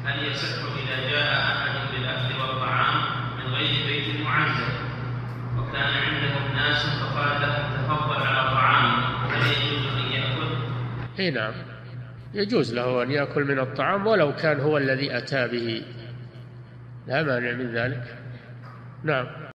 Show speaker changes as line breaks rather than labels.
هل يصح إذا جاء أحد بالأكل والطعام من غير بيت معزل وكان عنده ناس فقال له تفضل على طعامي، هل يجوز أن يأكل؟
اي نعم، يجوز له أن يأكل من الطعام ولو كان هو الذي أتى به، لا مانع من ذلك. نعم.